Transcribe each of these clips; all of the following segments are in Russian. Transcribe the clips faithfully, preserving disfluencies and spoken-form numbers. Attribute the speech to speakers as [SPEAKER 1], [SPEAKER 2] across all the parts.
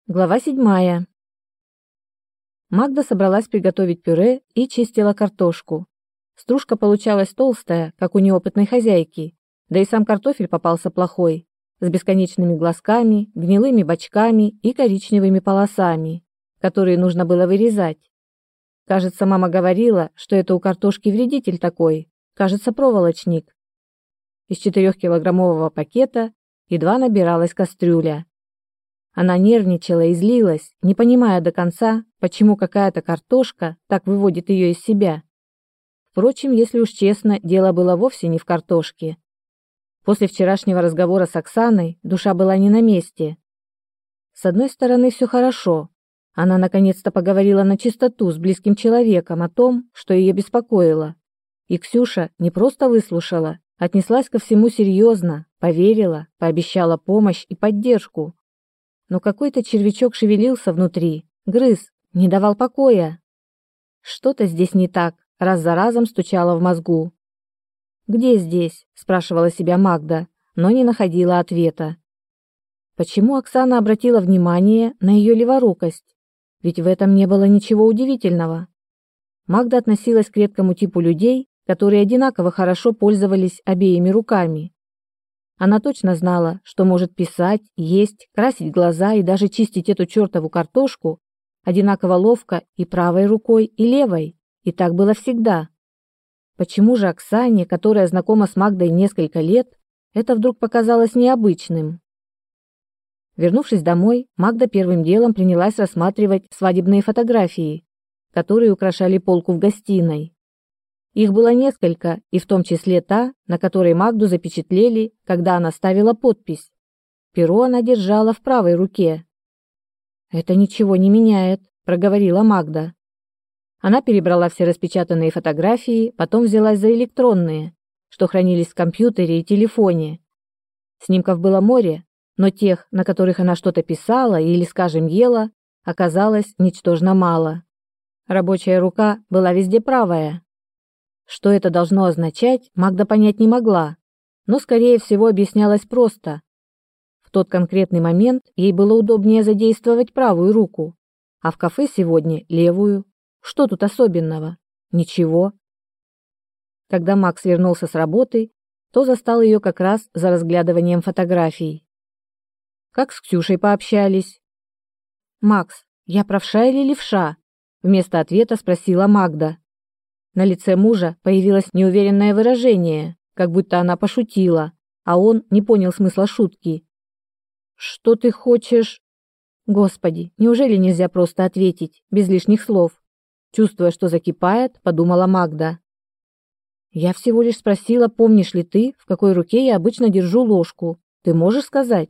[SPEAKER 1] Глава седьмая. Магда собралась приготовить пюре и чистила картошку. Стружка получалась толстая, как у неопытной хозяйки, да и сам картофель попался плохой, с бесконечными глазками, гнилыми бочками и коричневыми полосами, которые нужно было вырезать. Кажется, мама говорила, что это у картошки вредитель такой, кажется, проволочник. Из четырехкилограммового пакета едва набиралась кастрюля. Она нервничала и злилась, не понимая до конца, почему какая-то картошка так выводит ее из себя. Впрочем, если уж честно, дело было вовсе не в картошке. После вчерашнего разговора с Оксаной душа была не на месте. С одной стороны, все хорошо. Она наконец-то поговорила на чистоту с близким человеком о том, что ее беспокоило. И Ксюша не просто выслушала, отнеслась ко всему серьезно, поверила, пообещала помощь и поддержку. Но какой-то червячок шевелился внутри, грыз, не давал покоя. Что-то здесь не так, раз за разом стучало в мозгу. «Где здесь?» – спрашивала себя Магда, но не находила ответа. Почему Оксана обратила внимание на ее леворукость? Ведь в этом не было ничего удивительного. Магда относилась к редкому типу людей, которые одинаково хорошо пользовались обеими руками. Она точно знала, что может писать, есть, красить глаза и даже чистить эту чертову картошку одинаково ловко и правой рукой, и левой, и так было всегда. Почему же Оксане, которая знакома с Магдой несколько лет, это вдруг показалось необычным? Вернувшись домой, Магда первым делом принялась рассматривать свадебные фотографии, которые украшали полку в гостиной. Их было несколько, и в том числе та, на которой Магду запечатлели, когда она ставила подпись. Перо она держала в правой руке. «Это ничего не меняет», — проговорила Магда. Она перебрала все распечатанные фотографии, потом взялась за электронные, что хранились в компьютере и телефоне. Снимков было море, но тех, на которых она что-то писала или, скажем, ела, оказалось ничтожно мало. Рабочая рука была везде правая. Что это должно означать, Магда понять не могла, но, скорее всего, объяснялось просто. В тот конкретный момент ей было удобнее задействовать правую руку, а в кафе сегодня левую. Что тут особенного? Ничего. Когда Макс вернулся с работы, то застал ее как раз за разглядыванием фотографий. Как с Ксюшей пообщались? «Макс, я правша или левша?» Вместо ответа спросила Магда. На лице мужа появилось неуверенное выражение, как будто она пошутила, а он не понял смысла шутки. «Что ты хочешь?» Господи, неужели нельзя просто ответить, без лишних слов? Чувствуя, что закипает, подумала Магда. «Я всего лишь спросила, помнишь ли ты, в какой руке я обычно держу ложку. Ты можешь сказать?»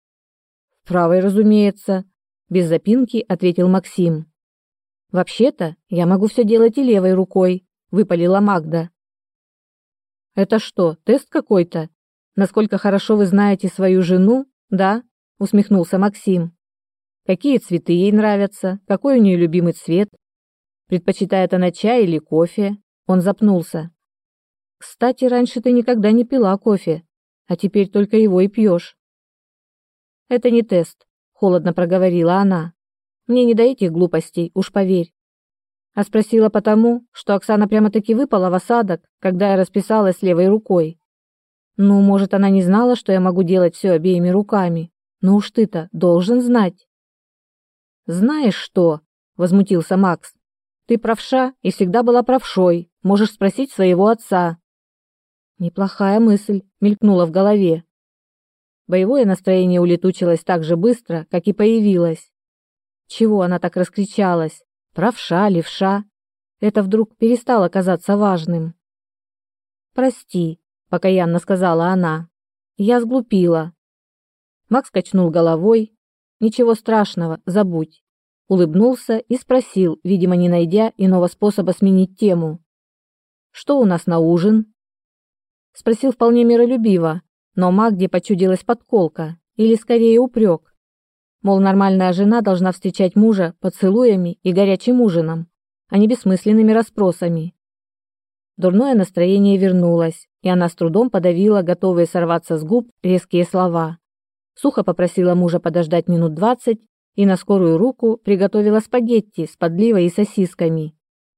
[SPEAKER 1] «В правой, разумеется», — без запинки ответил Максим. «Вообще-то я могу все делать и левой рукой», — выпалила Магда. «Это что, тест какой-то? Насколько хорошо вы знаете свою жену, да?» — усмехнулся Максим. «Какие цветы ей нравятся? Какой у нее любимый цвет? Предпочитает она чай или кофе?» Он запнулся. «Кстати, раньше ты никогда не пила кофе, а теперь только его и пьешь». «Это не тест», — холодно проговорила она. «Мне не до этих глупостей, уж поверь». А спросила потому, что Оксана прямо-таки выпала в осадок, когда я расписалась левой рукой. Ну, может, она не знала, что я могу делать все обеими руками. Но уж ты-то должен знать. «Знаешь что?» — возмутился Макс. «Ты правша и всегда была правшой. Можешь спросить своего отца». Неплохая мысль мелькнула в голове. Боевое настроение улетучилось так же быстро, как и появилось. Чего она так раскричалась? Правша, левша? Это вдруг перестало казаться важным. «Прости», — покаянно сказала она. «Я сглупила». Макс качнул головой. «Ничего страшного, забудь». Улыбнулся и спросил, видимо, не найдя иного способа сменить тему. «Что у нас на ужин?» Спросил вполне миролюбиво, но Магде почудилась подколка, или скорее упрек. Мол, нормальная жена должна встречать мужа поцелуями и горячим ужином, а не бессмысленными расспросами. Дурное настроение вернулось, и она с трудом подавила готовые сорваться с губ резкие слова. Сухо попросила мужа подождать минут двадцать и на скорую руку приготовила спагетти с подливой и сосисками.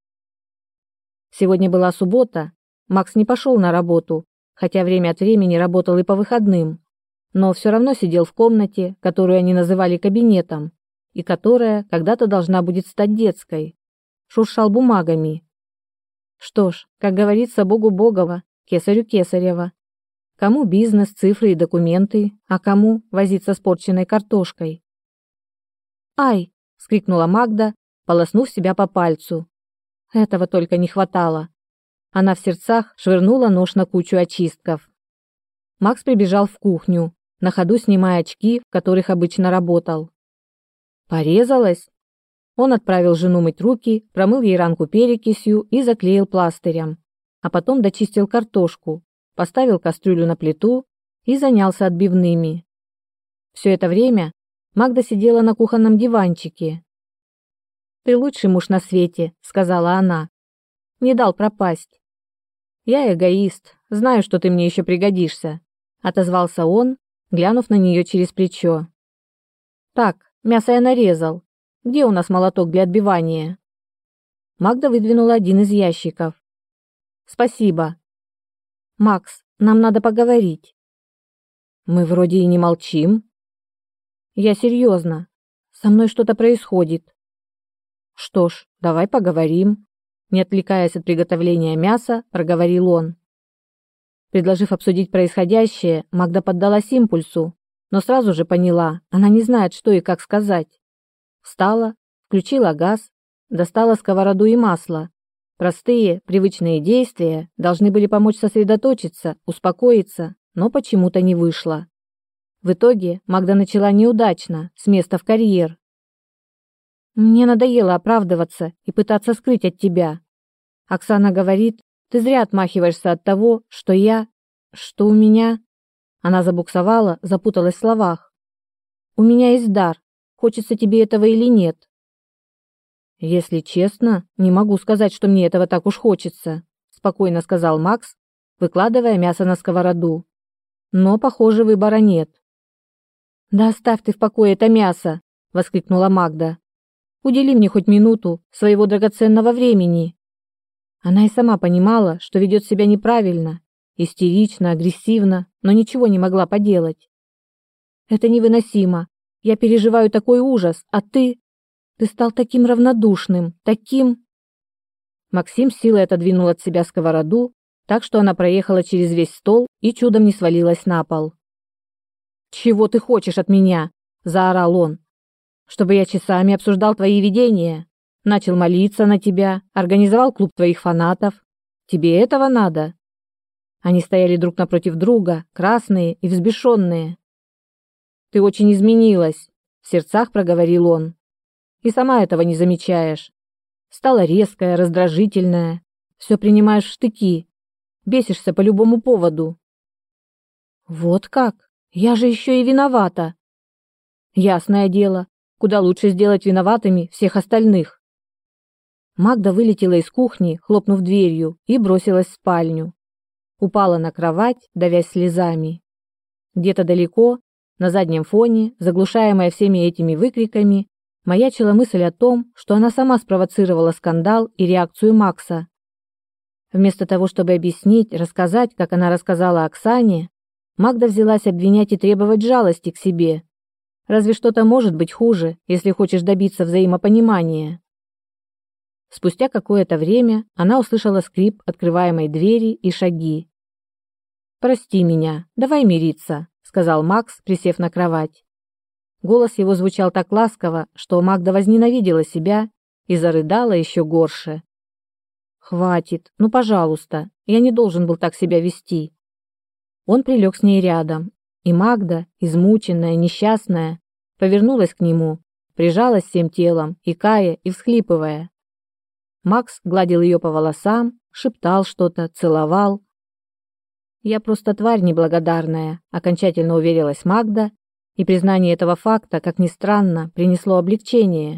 [SPEAKER 1] Сегодня была суббота, Макс не пошел на работу, хотя время от времени работал и по выходным, но все равно сидел в комнате, которую они называли кабинетом, и которая когда-то должна будет стать детской. Шуршал бумагами. Что ж, как говорится, Богу Богова, кесарю Кесарева. Кому бизнес, цифры и документы, а кому возиться с порченной картошкой. «Ай!» — вскрикнула Магда, полоснув себя по пальцу. Этого только не хватало. Она в сердцах швырнула нож на кучу очистков. Макс прибежал в кухню, на ходу снимая очки, в которых обычно работал. «Порезалась?» Он отправил жену мыть руки, промыл ей ранку перекисью и заклеил пластырем, а потом дочистил картошку, поставил кастрюлю на плиту и занялся отбивными. Все это время Магда сидела на кухонном диванчике. «Ты лучший муж на свете», — сказала она. «Не дал пропасть». «Я эгоист, знаю, что ты мне еще пригодишься», — отозвался он, глянув на нее через плечо. «Так, мясо я нарезал. Где у нас молоток для отбивания?» Магда выдвинула один из ящиков. «Спасибо». «Макс, нам надо поговорить». «Мы вроде и не молчим». «Я серьезно. Со мной что-то происходит». «Что ж, давай поговорим», — не отвлекаясь от приготовления мяса, проговорил он. Предложив обсудить происходящее, Магда поддалась импульсу, но сразу же поняла, она не знает, что и как сказать. Встала, включила газ, достала сковороду и масло. Простые, привычные действия должны были помочь сосредоточиться, успокоиться, но почему-то не вышло. В итоге Магда начала неудачно, с места в карьер. «Мне надоело оправдываться и пытаться скрыть от тебя. Оксана говорит, ты зря отмахиваешься от того, что я... что у меня...» Она забуксовала, запуталась в словах. «У меня есть дар. Хочется тебе этого или нет?» «Если честно, не могу сказать, что мне этого так уж хочется», спокойно сказал Макс, выкладывая мясо на сковороду. «Но, похоже, выбора нет». «Да оставь ты в покое это мясо!» воскликнула Магда. «Удели мне хоть минуту своего драгоценного времени». Она и сама понимала, что ведет себя неправильно, истерично, агрессивно, но ничего не могла поделать. «Это невыносимо. Я переживаю такой ужас, а ты... Ты стал таким равнодушным, таким...» Максим силой отодвинул от себя сковороду, так что она проехала через весь стол и чудом не свалилась на пол. «Чего ты хочешь от меня?» – заорал он. «Чтобы я часами обсуждал твои видения, начал молиться на тебя, организовал клуб твоих фанатов. Тебе этого надо?» Они стояли друг напротив друга, красные и взбешенные. «Ты очень изменилась», – в сердцах проговорил он. «И сама этого не замечаешь. Стала резкая, раздражительная, все принимаешь в штыки, бесишься по любому поводу». «Вот как? Я же еще и виновата». «Ясное дело, куда лучше сделать виноватыми всех остальных». Магда вылетела из кухни, хлопнув дверью, и бросилась в спальню. Упала на кровать, давясь слезами. Где-то далеко, на заднем фоне, заглушаемая всеми этими выкриками, маячила мысль о том, что она сама спровоцировала скандал и реакцию Макса. Вместо того, чтобы объяснить, рассказать, как она рассказала Оксане, Магда взялась обвинять и требовать жалости к себе. Разве что-то может быть хуже, если хочешь добиться взаимопонимания? Спустя какое-то время она услышала скрип открываемой двери и шаги. «Прости меня, давай мириться», — сказал Макс, присев на кровать. Голос его звучал так ласково, что Магда возненавидела себя и зарыдала еще горше. «Хватит, ну, пожалуйста, я не должен был так себя вести». Он прилег с ней рядом, и Магда, измученная, несчастная, повернулась к нему, прижалась всем телом, икая и всхлипывая. Макс гладил ее по волосам, шептал что-то, целовал. «Я просто тварь неблагодарная», — окончательно уверилась Магда, и признание этого факта, как ни странно, принесло облегчение.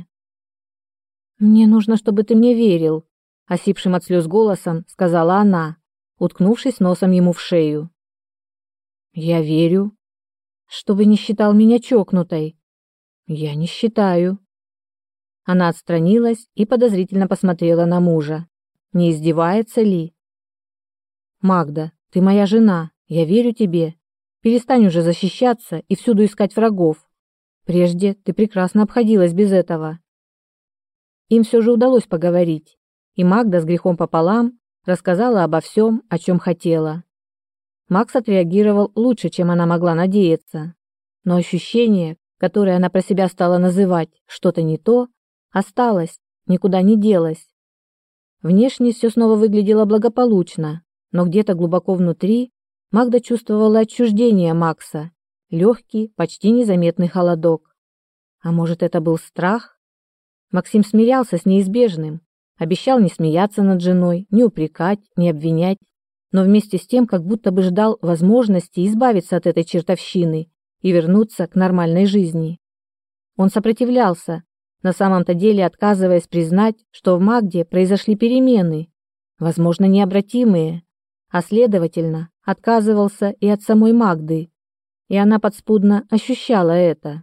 [SPEAKER 1] «Мне нужно, чтобы ты мне верил», — осипшим от слез голосом сказала она, уткнувшись носом ему в шею. «Я верю. Чтобы не считал меня чокнутой». Я не считаю. Она отстранилась и подозрительно посмотрела на мужа. Не издевается ли? Магда, ты моя жена, я верю тебе. Перестань уже защищаться и всюду искать врагов. Прежде ты прекрасно обходилась без этого. Им все же удалось поговорить, и Магда с грехом пополам рассказала обо всем, о чем хотела. Макс отреагировал лучше, чем она могла надеяться, но ощущение, которое она про себя стала называть «что-то не то», осталось, никуда не делось. Внешне все снова выглядело благополучно, но где-то глубоко внутри Магда чувствовала отчуждение Макса, легкий, почти незаметный холодок. А может, это был страх? Максим смирялся с неизбежным, обещал не смеяться над женой, не упрекать, не обвинять, но вместе с тем как будто бы ждал возможности избавиться от этой чертовщины и вернуться к нормальной жизни. Он сопротивлялся, на самом-то деле отказываясь признать, что в Магде произошли перемены, возможно, необратимые, а следовательно, отказывался и от самой Магды, и она подспудно ощущала это.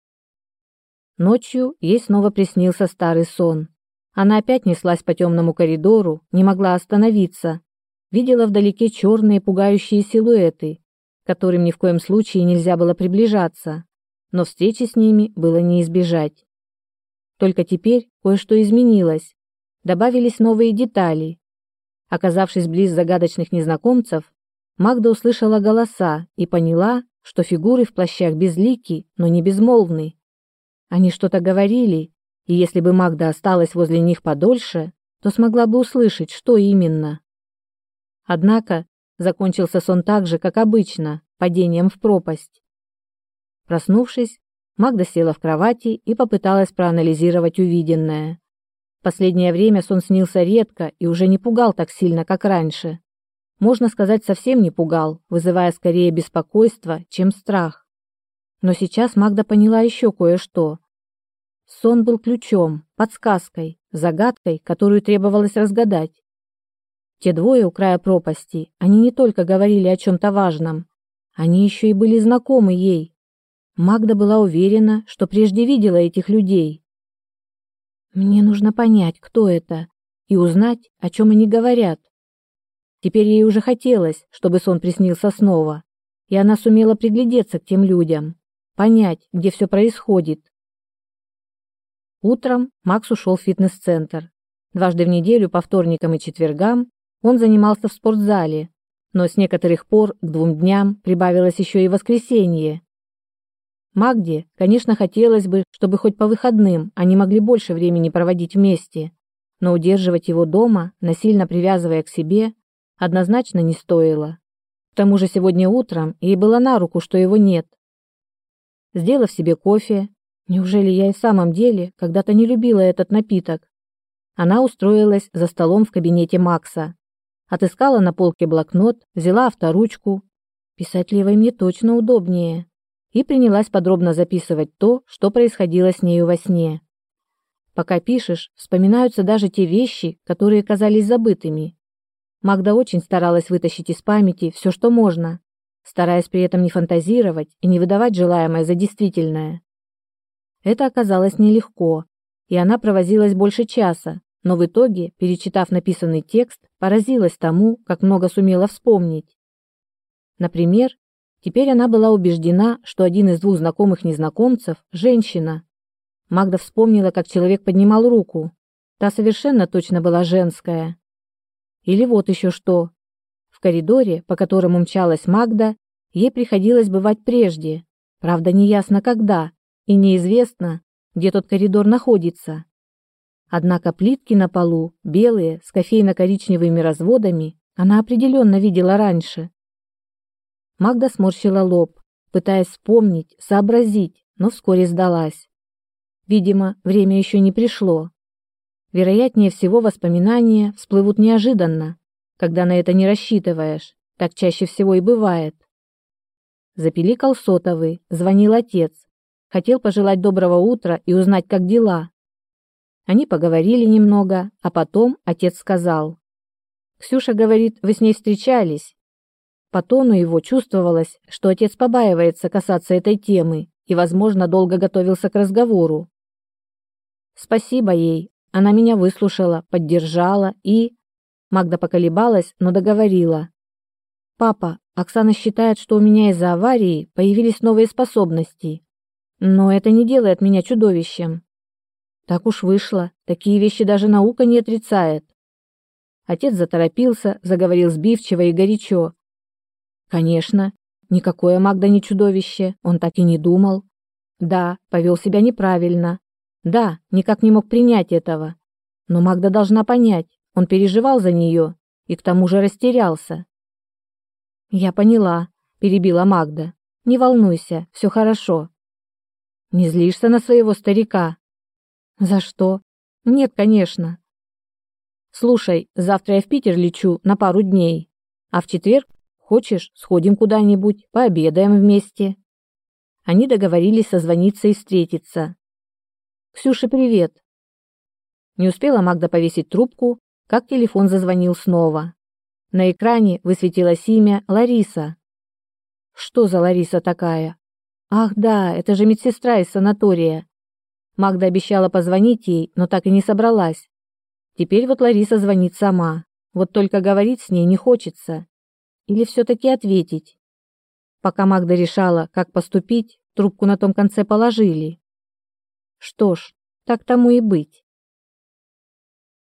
[SPEAKER 1] Ночью ей снова приснился старый сон. Она опять неслась по темному коридору, не могла остановиться, видела вдалеке черные пугающие силуэты, к которым ни в коем случае нельзя было приближаться, но встречи с ними было не избежать. Только теперь кое-что изменилось, добавились новые детали. Оказавшись близ загадочных незнакомцев, Магда услышала голоса и поняла, что фигуры в плащах безлики, но не безмолвны. Они что-то говорили, и если бы Магда осталась возле них подольше, то смогла бы услышать, что именно. Однако закончился сон так же, как обычно, падением в пропасть. Проснувшись, Магда села в кровати и попыталась проанализировать увиденное. В последнее время сон снился редко и уже не пугал так сильно, как раньше. Можно сказать, совсем не пугал, вызывая скорее беспокойство, чем страх. Но сейчас Магда поняла еще кое-что. Сон был ключом, подсказкой, загадкой, которую требовалось разгадать. Те двое у края пропасти, они не только говорили о чем-то важном, они еще и были знакомы ей. Магда была уверена, что прежде видела этих людей. Мне нужно понять, кто это, и узнать, о чем они говорят. Теперь ей уже хотелось, чтобы сон приснился снова, и она сумела приглядеться к тем людям, понять, где все происходит. Утром Макс ушел в фитнес-центр. Дважды в неделю, по вторникам и четвергам, он занимался в спортзале, но с некоторых пор к двум дням прибавилось еще и воскресенье. Магде, конечно, хотелось бы, чтобы хоть по выходным они могли больше времени проводить вместе, но удерживать его дома, насильно привязывая к себе, однозначно не стоило. К тому же сегодня утром ей было на руку, что его нет. Сделав себе кофе, неужели я и в самом деле когда-то не любила этот напиток? Она устроилась за столом в кабинете Макса, отыскала на полке блокнот, взяла авторучку, писать левой мне точно удобнее, и принялась подробно записывать то, что происходило с нею во сне. Пока пишешь, вспоминаются даже те вещи, которые казались забытыми. Магда очень старалась вытащить из памяти все, что можно, стараясь при этом не фантазировать и не выдавать желаемое за действительное. Это оказалось нелегко, и она провозилась больше часа, но в итоге, перечитав написанный текст, поразилась тому, как много сумела вспомнить. Например, теперь она была убеждена, что один из двух знакомых незнакомцев – женщина. Магда вспомнила, как человек поднимал руку. Та совершенно точно была женская. Или вот еще что. В коридоре, по которому мчалась Магда, ей приходилось бывать прежде. Правда, неясно когда, и неизвестно, где тот коридор находится. Однако плитки на полу, белые, с кофейно-коричневыми разводами, она определенно видела раньше. Магда сморщила лоб, пытаясь вспомнить, сообразить, но вскоре сдалась. Видимо, время еще не пришло. Вероятнее всего, воспоминания всплывут неожиданно, когда на это не рассчитываешь, так чаще всего и бывает. Запиликал сотовый, звонил отец, хотел пожелать доброго утра и узнать, как дела. Они поговорили немного, а потом отец сказал: «Ксюша говорит, вы с ней встречались». По тону его чувствовалось, что отец побаивается касаться этой темы и, возможно, долго готовился к разговору. Спасибо ей. Она меня выслушала, поддержала и... Магда поколебалась, но договорила. Папа, Оксана считает, что у меня из-за аварии появились новые способности. Но это не делает меня чудовищем. Так уж вышло, такие вещи даже наука не отрицает. Отец заторопился, заговорил сбивчиво и горячо. Конечно, никакое Магда не чудовище, он так и не думал. Да, повел себя неправильно. Да, никак не мог принять этого. Но Магда должна понять, он переживал за нее и к тому же растерялся. «Я поняла», — перебила Магда. «Не волнуйся, все хорошо». «Не злишься на своего старика?» «За что?» «Нет, конечно». «Слушай, завтра я в Питер лечу на пару дней, а в четверг, хочешь, сходим куда-нибудь, пообедаем вместе». Они договорились созвониться и встретиться. «Ксюше привет». Не успела Магда повесить трубку, как телефон зазвонил снова. На экране высветилось имя Лариса. Что за Лариса такая? Ах да, это же медсестра из санатория. Магда обещала позвонить ей, но так и не собралась. Теперь вот Лариса звонит сама. Вот только говорить с ней не хочется. Или все-таки ответить? Пока Магда решала, как поступить, трубку на том конце положили. Что ж, так тому и быть.